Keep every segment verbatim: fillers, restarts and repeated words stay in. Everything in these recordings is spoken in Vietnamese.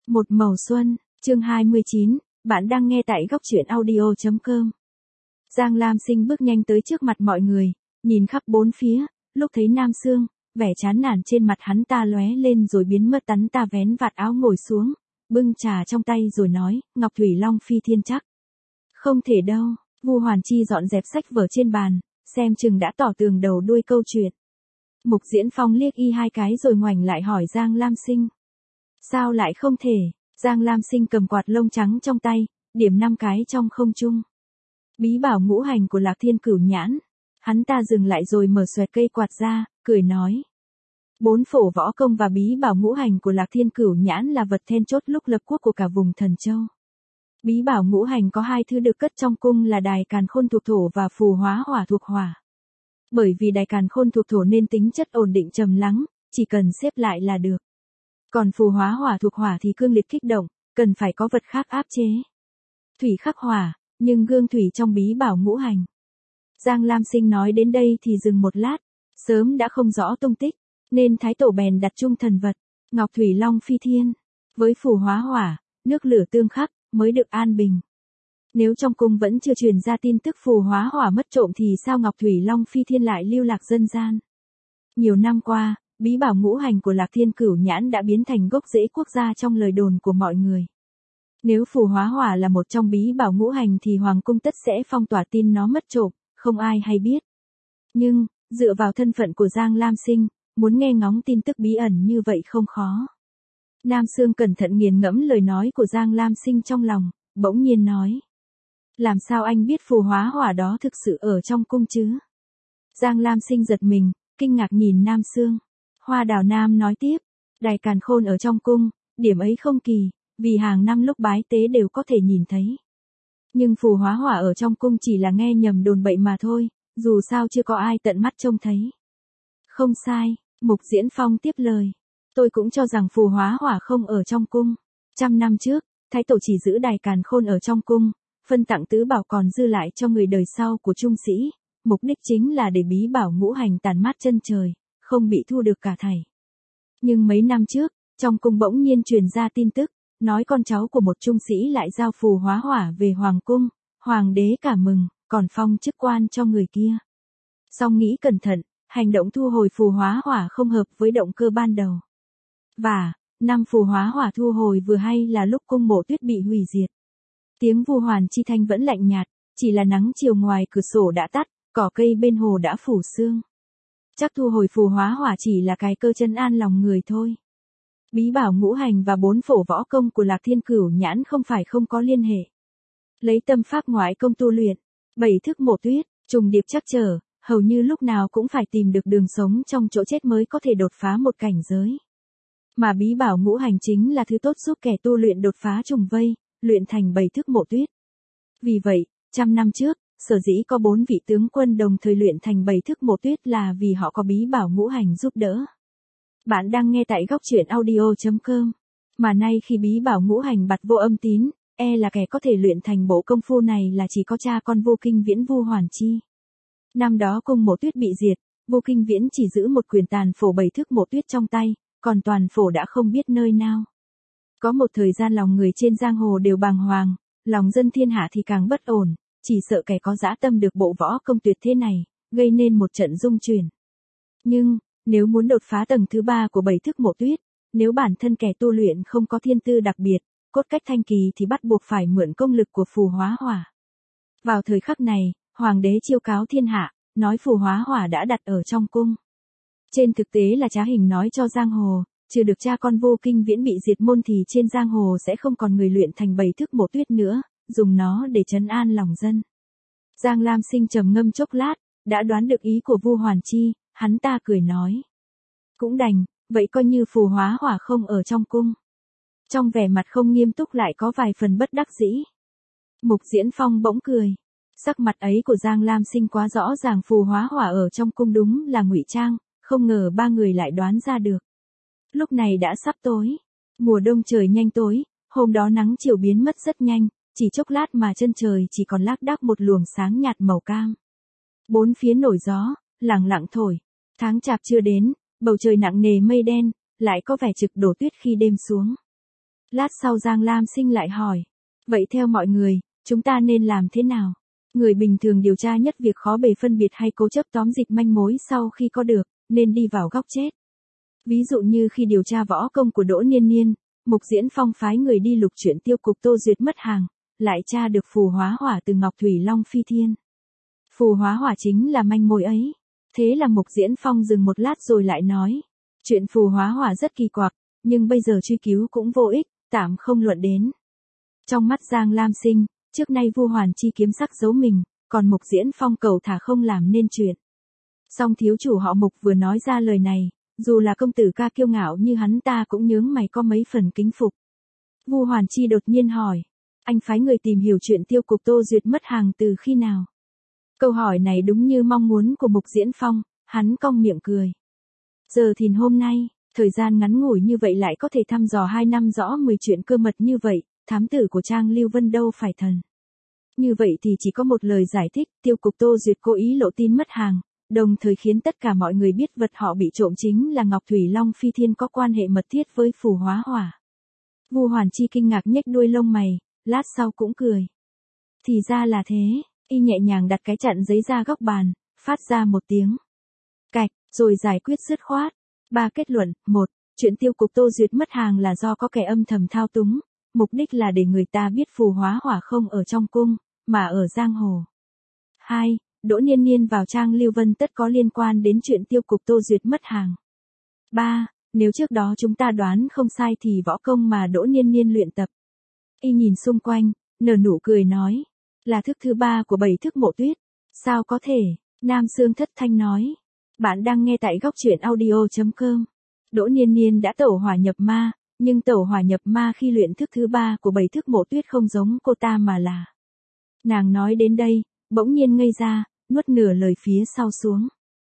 Một màu xuân, chương hai mươi chín, bạn đang nghe tại góc truyện audio chấm com. Giang Lam Sinh bước nhanh tới trước mặt mọi người, nhìn khắp bốn phía, lúc thấy Nam Sương, vẻ chán nản trên mặt hắn ta lóe lên rồi biến mất. Tắn ta vén vạt áo ngồi xuống, bưng trà trong tay rồi nói, Ngọc Thủy Long phi thiên chắc. Không thể đâu, Vu Hoàn Chi dọn dẹp sách vở trên bàn, xem chừng đã tỏ tường đầu đuôi câu chuyện. Mục Diễn Phong liếc y hai cái rồi ngoảnh lại hỏi Giang Lam Sinh. Sao lại không thể? Giang Lam Sinh cầm quạt lông trắng trong tay, điểm năm cái trong không trung. Bí bảo ngũ hành của Lạc Thiên Cửu Nhãn. Hắn ta dừng lại rồi mở xoẹt cây quạt ra, cười nói. Bốn phổ võ công và bí bảo ngũ hành của Lạc Thiên Cửu Nhãn là vật then chốt lúc lập quốc của cả vùng Thần Châu. Bí bảo ngũ hành có hai thứ được cất trong cung là đài càn khôn thuộc thổ và phù hóa hỏa thuộc hỏa. Bởi vì đài càn khôn thuộc thổ nên tính chất ổn định trầm lắng, chỉ cần xếp lại là được. Còn phù hóa hỏa thuộc hỏa thì cương liệt kích động, cần phải có vật khác áp chế. Thủy khắc hỏa, nhưng gương thủy trong bí bảo ngũ hành. Giang Lam Sinh nói đến đây thì dừng một lát, sớm đã không rõ tung tích, nên Thái Tổ bèn đặt chung thần vật, Ngọc Thủy Long phi thiên, với phù hóa hỏa, nước lửa tương khắc, mới được an bình. Nếu trong cung vẫn chưa truyền ra tin tức phù hóa hỏa mất trộm thì sao Ngọc Thủy Long phi thiên lại lưu lạc dân gian? Nhiều năm qua, bí bảo ngũ hành của Lạc Thiên Cửu Nhãn đã biến thành gốc rễ quốc gia trong lời đồn của mọi người. Nếu phù hóa hỏa là một trong bí bảo ngũ hành thì Hoàng cung tất sẽ phong tỏa tin nó mất trộm, không ai hay biết. Nhưng, dựa vào thân phận của Giang Lam Sinh, muốn nghe ngóng tin tức bí ẩn như vậy không khó. Nam Sương cẩn thận nghiền ngẫm lời nói của Giang Lam Sinh trong lòng, bỗng nhiên nói. Làm sao anh biết phù hóa hỏa đó thực sự ở trong cung chứ? Giang Lam Sinh giật mình, kinh ngạc nhìn Nam Sương. Hoa Đào Nam nói tiếp, đài càn khôn ở trong cung, điểm ấy không kỳ, vì hàng năm lúc bái tế đều có thể nhìn thấy. Nhưng phù hóa hỏa ở trong cung chỉ là nghe nhầm đồn bậy mà thôi, dù sao chưa có ai tận mắt trông thấy. Không sai, Mục Diễn Phong tiếp lời. Tôi cũng cho rằng phù hóa hỏa không ở trong cung. Trăm năm trước, Thái Tổ chỉ giữ đài càn khôn ở trong cung, phân tặng tứ bảo còn dư lại cho người đời sau của trung sĩ, mục đích chính là để bí bảo ngũ hành tản mát chân trời, không bị thu được cả thảy. Nhưng mấy năm trước, trong cung bỗng nhiên truyền ra tin tức, nói con cháu của một trung sĩ lại giao phù hóa hỏa về hoàng cung, hoàng đế cảm mừng, còn phong chức quan cho người kia. Song nghĩ cẩn thận, hành động thu hồi phù hóa hỏa không hợp với động cơ ban đầu. Và, năm phù hóa hỏa thu hồi vừa hay là lúc cung Mộ Tuyết bị hủy diệt. Tiếng Vu Hoàn Chi thanh vẫn lạnh nhạt, chỉ là nắng chiều ngoài cửa sổ đã tắt, cỏ cây bên hồ đã phủ sương. Chắc thu hồi phù hóa hỏa chỉ là cái cơ chân an lòng người thôi. Bí bảo ngũ hành và bốn phổ võ công của Lạc Thiên Cửu Nhãn không phải không có liên hệ. Lấy tâm pháp ngoại công tu luyện, bảy thức Mộ Tuyết, trùng điệp chắc trở, hầu như lúc nào cũng phải tìm được đường sống trong chỗ chết mới có thể đột phá một cảnh giới. Mà bí bảo ngũ hành chính là thứ tốt giúp kẻ tu luyện đột phá trùng vây, luyện thành bảy thức Mộ Tuyết. Vì vậy, trăm năm trước, sở dĩ có bốn vị tướng quân đồng thời luyện thành bảy thức Mộ Tuyết là vì họ có bí bảo ngũ hành giúp đỡ. Bạn đang nghe tại góc truyện audio chấm com. Mà nay khi bí bảo ngũ hành bặt vô âm tín, e là kẻ có thể luyện thành bộ công phu này là chỉ có cha con Vu Kinh Viễn Vu Hoàn Chi. Năm đó cung Mộ Tuyết bị diệt, Vu Kinh Viễn chỉ giữ một quyền tàn phổ bảy thức Mộ Tuyết trong tay, còn toàn phổ đã không biết nơi nào. Có một thời gian lòng người trên giang hồ đều bàng hoàng, lòng dân thiên hạ thì càng bất ổn, chỉ sợ kẻ có dã tâm được bộ võ công tuyệt thế này, gây nên một trận rung chuyển. Nhưng, nếu muốn đột phá tầng thứ ba của bảy thức Mộ Tuyết, nếu bản thân kẻ tu luyện không có thiên tư đặc biệt, cốt cách thanh kỳ thì bắt buộc phải mượn công lực của phù hóa hỏa. Vào thời khắc này, Hoàng đế chiêu cáo thiên hạ, nói phù hóa hỏa đã đặt ở trong cung. Trên thực tế là trá hình nói cho giang hồ, trừ được cha con Vô Kinh Viễn bị diệt môn thì trên giang hồ sẽ không còn người luyện thành bảy thức Mộ Tuyết nữa, dùng nó để trấn an lòng dân. Giang Lam Sinh trầm ngâm chốc lát, đã đoán được ý của Vu Hoàn Chi, hắn ta cười nói. Cũng đành, vậy coi như phù hóa hỏa không ở trong cung. Trong vẻ mặt không nghiêm túc lại có vài phần bất đắc dĩ. Mục Diễn Phong bỗng cười. Sắc mặt ấy của Giang Lam Sinh quá rõ ràng phù hóa hỏa ở trong cung đúng là ngụy trang, không ngờ ba người lại đoán ra được. Lúc này đã sắp tối. Mùa đông trời nhanh tối, hôm đó nắng chiều biến mất rất nhanh, chỉ chốc lát mà chân trời chỉ còn lác đác một luồng sáng nhạt màu cam. Bốn phía nổi gió, lặng lặng thổi. Tháng chạp chưa đến, bầu trời nặng nề mây đen, lại có vẻ trực đổ tuyết khi đêm xuống. Lát sau Giang Lam Sinh lại hỏi. Vậy theo mọi người, chúng ta nên làm thế nào? Người bình thường điều tra nhất việc khó bề phân biệt hay cố chấp tóm dịch manh mối sau khi có được, nên đi vào góc chết. Ví dụ như khi điều tra võ công của Đỗ Niên Niên, Mục Diễn Phong phái người đi lục chuyện tiêu cục Tô Duyệt mất hàng, lại tra được phù hóa hỏa từ Ngọc Thủy Long Phi Thiên. Phù hóa hỏa chính là manh mối ấy. Thế là Mục Diễn Phong dừng một lát rồi lại nói. Chuyện phù hóa hỏa rất kỳ quặc, nhưng bây giờ truy cứu cũng vô ích, tạm không luận đến. Trong mắt Giang Lam Sinh, trước nay Vu Hoàn Chi kiếm sắc giấu mình, còn Mục Diễn Phong cầu thả không làm nên chuyện. Song thiếu chủ họ Mục vừa nói ra lời này, dù là công tử ca kiêu ngạo như hắn ta cũng nhướng mày có mấy phần kính phục. Vu Hoàn Chi đột nhiên hỏi, anh phái người tìm hiểu chuyện tiêu cục Tô Duyệt mất hàng từ khi nào? Câu hỏi này đúng như mong muốn của Mục Diễn Phong, hắn cong miệng cười. Giờ thìn hôm nay, thời gian ngắn ngủi như vậy lại có thể thăm dò hai năm rõ mười chuyện cơ mật như vậy, thám tử của Trang Lưu Vân đâu phải thần. Như vậy thì chỉ có một lời giải thích, tiêu cục Tô Duyệt cố ý lộ tin mất hàng, đồng thời khiến tất cả mọi người biết vật họ bị trộm chính là Ngọc Thủy Long Phi Thiên có quan hệ mật thiết với phù hóa hỏa. Vu Hoàn Chi kinh ngạc nhếch đuôi lông mày, lát sau cũng cười. Thì ra là thế, y nhẹ nhàng đặt cái chặn giấy ra góc bàn, phát ra một tiếng cạch, rồi giải quyết dứt khoát. Ba kết luận, một, chuyện tiêu cục Tô Duyệt mất hàng là do có kẻ âm thầm thao túng, mục đích là để người ta biết phù hóa hỏa không ở trong cung, mà ở giang hồ. Hai, Đỗ Niên Niên vào Trang Lưu Vân tất có liên quan đến chuyện tiêu cục Tô Duyệt mất hàng. Ba, nếu trước đó chúng ta đoán không sai thì võ công mà Đỗ Niên Niên luyện tập. Y nhìn xung quanh, nở nụ cười nói, là thức thứ ba của bảy thức Mộ Tuyết. Sao có thể? Nam Sương thất thanh nói. Bạn đang nghe tại góc truyện audio chấm com. Đỗ Niên Niên đã tẩu hỏa nhập ma, nhưng tẩu hỏa nhập ma khi luyện thức thứ ba của bảy thức Mộ Tuyết không giống cô ta mà là. Nàng nói đến đây, bỗng nhiên ngây ra, nuốt nửa lời phía sau xuống.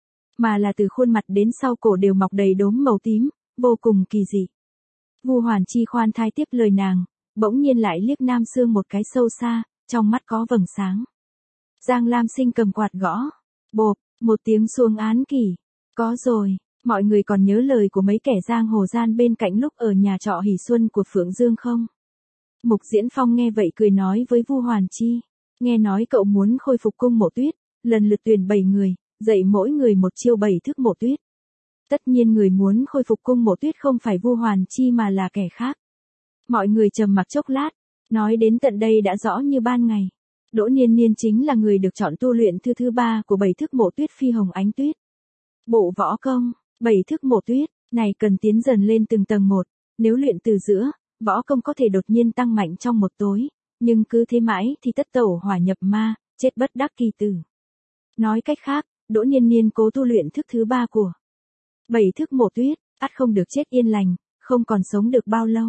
Mà là từ khuôn mặt đến sau cổ đều mọc đầy đốm màu tím, vô cùng kỳ dị. Vu Hoàn Chi khoan thai tiếp lời nàng, bỗng nhiên lại liếc Nam Sương một cái sâu xa, trong mắt có vầng sáng. Giang Lam Sinh cầm quạt gõ, bộp, một tiếng xuông án kỷ. Có rồi, mọi người còn nhớ lời của mấy kẻ giang hồ gian bên cạnh lúc ở nhà trọ Hỷ Xuân của Phượng Dương không? Mục Diễn Phong nghe vậy cười nói với Vu Hoàn Chi, nghe nói cậu muốn khôi phục cung Mộ Tuyết, lần lượt tuyển bảy người, dạy mỗi người một chiêu bảy thức Mộ Tuyết. Tất nhiên người muốn khôi phục cung Mộ Tuyết không phải Vu Hoàn Chi mà là kẻ khác. Mọi người trầm mặc chốc lát, nói đến tận đây đã rõ như ban ngày. Đỗ Niên Niên chính là người được chọn tu luyện thư thứ ba của bảy thức Mộ Tuyết Phi Hồng Ánh Tuyết. Bộ võ công, bảy thức Mộ Tuyết, này cần tiến dần lên từng tầng một, nếu luyện từ giữa, võ công có thể đột nhiên tăng mạnh trong một tối, nhưng cứ thế mãi thì tất tẩu hỏa nhập ma, chết bất đắc kỳ tử. Nói cách khác, Đỗ Niên Niên cố tu luyện thức thứ ba của bảy thức Mộ Tuyết, ắt không được chết yên lành, không còn sống được bao lâu.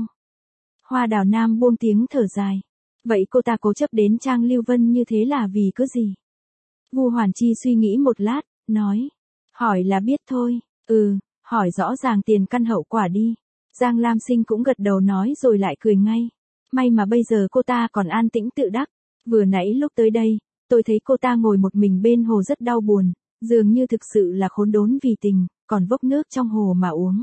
Hoa Đào Nam buông tiếng thở dài. Vậy cô ta cố chấp đến Trang Lưu Vân như thế là vì cớ gì? Vu Hoàn Chi suy nghĩ một lát, nói. Hỏi là biết thôi, ừ, hỏi rõ ràng tiền căn hậu quả đi. Giang Lam Sinh cũng gật đầu nói rồi lại cười ngay. May mà bây giờ cô ta còn an tĩnh tự đắc. Vừa nãy lúc tới đây, tôi thấy cô ta ngồi một mình bên hồ rất đau buồn, dường như thực sự là khốn đốn vì tình, còn vốc nước trong hồ mà uống.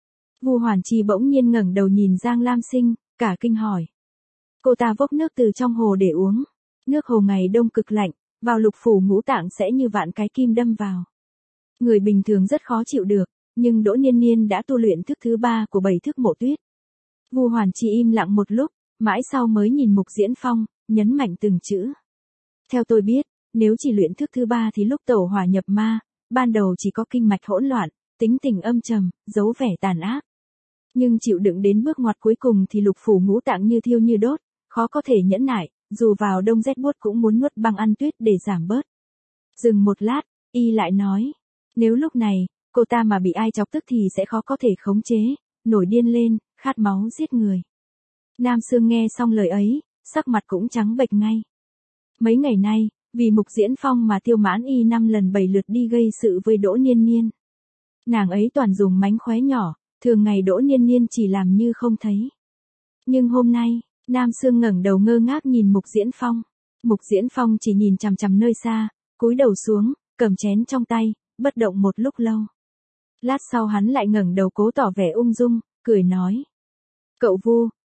Vu Hoàn Chi bỗng nhiên ngẩng đầu nhìn Giang Lam Sinh, cả kinh hỏi. Cô ta vốc nước từ trong hồ để uống. Nước hồ ngày đông cực lạnh, vào lục phủ ngũ tạng sẽ như vạn cái kim đâm vào. Người bình thường rất khó chịu được, nhưng Đỗ Niên Niên đã tu luyện thức thứ ba của bảy thức Mộ Tuyết. Vu Hoàn Chi im lặng một lúc, mãi sau mới nhìn Mục Diễn Phong, nhấn mạnh từng chữ. Theo tôi biết, nếu chỉ luyện thức thứ ba thì lúc tẩu hỏa nhập ma, ban đầu chỉ có kinh mạch hỗn loạn, tính tình âm trầm, giấu vẻ tàn ác. Nhưng chịu đựng đến bước ngoặt cuối cùng thì lục phủ ngũ tạng như thiêu như đốt, khó có thể nhẫn nại, dù vào đông rét buốt cũng muốn nuốt băng ăn tuyết để giảm bớt. Dừng một lát, y lại nói, nếu lúc này, cô ta mà bị ai chọc tức thì sẽ khó có thể khống chế, nổi điên lên, khát máu giết người. Nam Sương nghe xong lời ấy, sắc mặt cũng trắng bệch ngay. Mấy ngày nay, vì Mục Diễn Phong mà Tiêu Mãn Y năm lần bảy lượt đi gây sự với Đỗ Niên Niên. Nàng ấy toàn dùng mánh khóe nhỏ, thường ngày Đỗ Niên Niên chỉ làm như không thấy. Nhưng hôm nay, Nam Sương ngẩng đầu ngơ ngác nhìn Mục Diễn Phong. Mục Diễn Phong chỉ nhìn chằm chằm nơi xa, cúi đầu xuống, cầm chén trong tay, bất động một lúc lâu. Lát sau hắn lại ngẩng đầu cố tỏ vẻ ung dung, cười nói. Cậu Vu,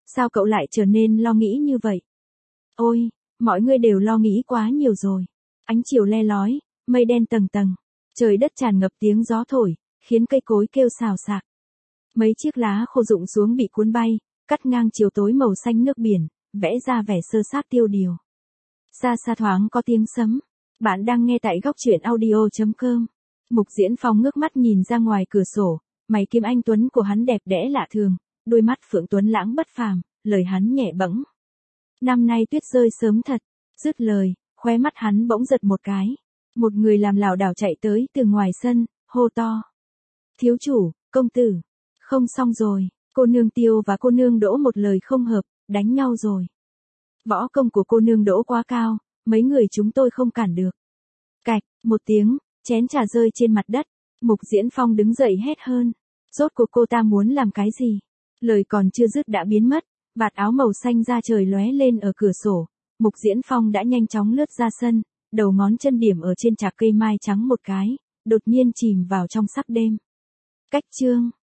Sao cậu lại trở nên lo nghĩ như vậy? Ôi, mọi người đều lo nghĩ quá nhiều rồi. Ánh chiều le lói, mây đen tầng tầng, trời đất tràn ngập tiếng gió thổi, khiến cây cối kêu xào xạc. Mấy chiếc lá khô rụng xuống bị cuốn bay, cắt ngang chiều tối màu xanh nước biển, vẽ ra vẻ sơ sát tiêu điều. Xa xa thoáng có tiếng sấm. Bạn đang nghe tại góc truyện audio chấm com. Mục Diễn Phong ngước mắt nhìn ra ngoài cửa sổ, mày kiếm anh tuấn của hắn đẹp đẽ lạ thường, đôi mắt phượng tuấn lãng bất phàm, lời hắn nhẹ bẫng. Năm nay tuyết rơi sớm thật. Dứt lời, khóe mắt hắn bỗng giật một cái. Một người làm lảo đảo chạy tới từ ngoài sân, hô to. Thiếu chủ, công tử. Không xong rồi, cô nương Tiêu và cô nương Đỗ một lời không hợp, đánh nhau rồi. Võ công của cô nương Đỗ quá cao, mấy người chúng tôi không cản được. Cạch, một tiếng, chén trà rơi trên mặt đất. Mục Diễn Phong đứng dậy hét hơn. Rốt cuộc cô ta muốn làm cái gì? Lời còn chưa dứt đã biến mất, vạt áo màu xanh da trời lóe lên ở cửa sổ. Mục Diễn Phong đã nhanh chóng lướt ra sân, đầu ngón chân điểm ở trên chạc cây mai trắng một cái, đột nhiên chìm vào trong sắc đêm. Cách chương